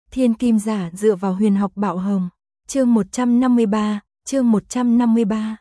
Thiên Kim Giả dựa vào huyền học Bạo Hồng. Chương 153.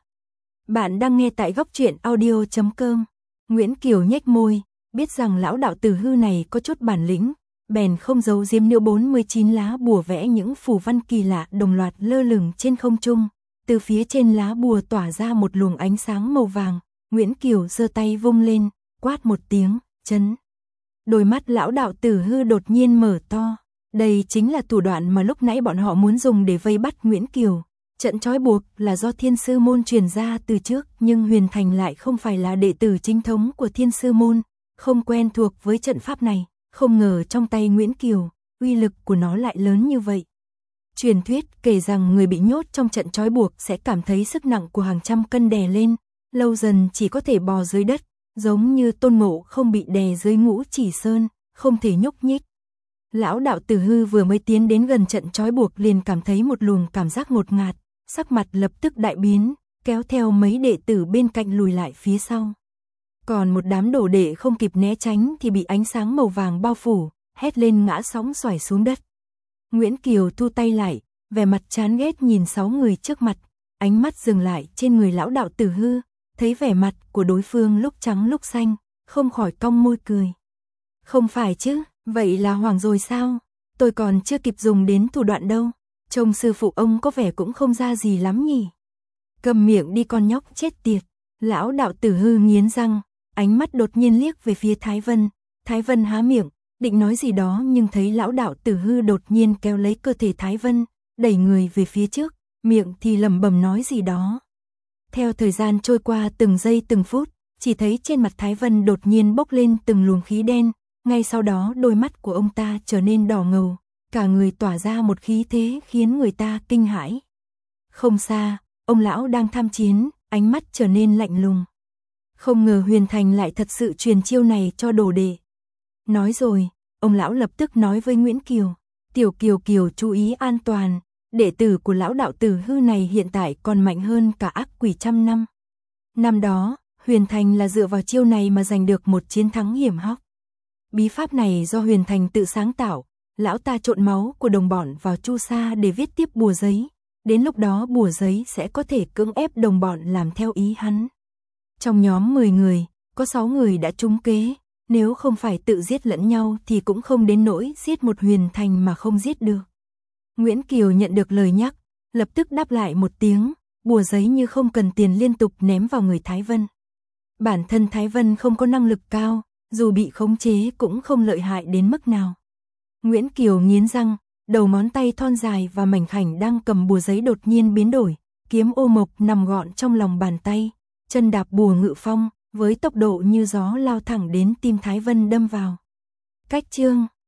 Bạn đang nghe tại góc truyện audio.com. Nguyễn Kiều nhếch môi, biết rằng lão đạo tử hư này có chút bản lĩnh, bèn không giấu giếm nữa 49 lá bùa vẽ những phù văn kỳ lạ đồng loạt lơ lửng trên không trung. Từ phía trên lá bùa tỏa ra một luồng ánh sáng màu vàng. Nguyễn Kiều giơ tay vung lên, quát một tiếng, chấn. Đôi mắt lão đạo tử hư đột nhiên mở to. Đây chính là thủ đoạn mà lúc nãy bọn họ muốn dùng để vây bắt Nguyễn Kiều. Trận trói buộc là do Thiên Sư Môn truyền ra từ trước, nhưng Huyền Thành lại không phải là đệ tử chính thống của Thiên Sư Môn, không quen thuộc với trận pháp này. Không ngờ trong tay Nguyễn Kiều, uy lực của nó lại lớn như vậy. Truyền thuyết kể rằng người bị nhốt trong trận trói buộc sẽ cảm thấy sức nặng của hàng trăm cân đè lên, lâu dần chỉ có thể bò dưới đất, giống như Tôn Ngộ không bị đè dưới Ngũ Chỉ Sơn, không thể nhúc nhích. Lão đạo tử hư vừa mới tiến đến gần trận trói buộc liền cảm thấy một luồng cảm giác ngột ngạt, sắc mặt lập tức đại biến, kéo theo mấy đệ tử bên cạnh lùi lại phía sau. Còn một đám đồ đệ không kịp né tránh thì bị ánh sáng màu vàng bao phủ, hét lên ngã sóng xoài xuống đất. Nguyễn Kiều thu tay lại, vẻ mặt chán ghét nhìn 6 người trước mặt, ánh mắt dừng lại trên người lão đạo tử hư, thấy vẻ mặt của đối phương lúc trắng lúc xanh, không khỏi cong môi cười. Không phải chứ, vậy là hoàng rồi sao? Tôi còn chưa kịp dùng đến thủ đoạn đâu, trông sư phụ ông có vẻ cũng không ra gì lắm nhỉ. Cầm miệng đi con nhóc chết tiệt. Lão đạo tử hư nghiến răng, ánh mắt đột nhiên liếc về phía Thái Vân. Thái Vân há miệng, định nói gì đó nhưng thấy lão đạo tử hư đột nhiên kéo lấy cơ thể Thái Vân, đẩy người về phía trước, miệng thì lẩm bẩm nói gì đó. Theo thời gian trôi qua từng giây từng phút, chỉ thấy trên mặt Thái Vân đột nhiên bốc lên từng luồng khí đen, ngay sau đó đôi mắt của ông ta trở nên đỏ ngầu, cả người tỏa ra một khí thế khiến người ta kinh hãi. Không xa, ông lão đang tham chiến, ánh mắt trở nên lạnh lùng. Không ngờ Huyền Thành lại thật sự truyền chiêu này cho đồ đệ. Nói rồi, ông lão lập tức nói với Nguyễn Kiều, Tiểu Kiều chú ý an toàn, đệ tử của lão đạo tử hư này hiện tại còn mạnh hơn cả ác quỷ trăm năm. Năm đó, Huyền Thành là dựa vào chiêu này mà giành được một chiến thắng hiểm hóc. Bí pháp này do Huyền Thành tự sáng tạo, lão ta trộn máu của đồng bọn vào chu sa để viết tiếp bùa giấy, đến lúc đó bùa giấy sẽ có thể cưỡng ép đồng bọn làm theo ý hắn. Trong nhóm 10 người, có 6 người đã trúng kế, nếu không phải tự giết lẫn nhau thì cũng không đến nỗi giết một Huyền Thành mà không giết được. Nguyễn Kiều nhận được lời nhắc, lập tức đáp lại một tiếng, bùa giấy như không cần tiền liên tục ném vào người Thái Vân. Bản thân Thái Vân không có năng lực cao, dù bị khống chế cũng không lợi hại đến mức nào. Nguyễn Kiều nghiến răng, đầu ngón tay thon dài và mảnh khảnh đang cầm bùa giấy đột nhiên biến đổi, kiếm ô mộc nằm gọn trong lòng bàn tay, chân đạp bùa ngự phong, với tốc độ như gió lao thẳng đến tim Thái Vân đâm vào. Cách chương